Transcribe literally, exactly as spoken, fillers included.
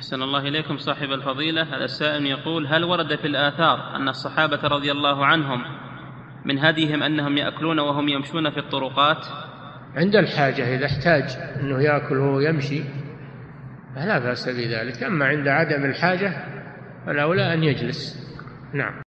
أحسن الله إليكم صاحب الفضيلة. هذا السائل يقول: هل ورد في الآثار أن الصحابة رضي الله عنهم من هديهم أنهم يأكلون وهم يمشون في الطرقات؟ عند الحاجة، إذا احتاج أنه يأكل وهو يمشي فلا بأس بذلك، أما عند عدم الحاجة فالأولى أن يجلس. نعم.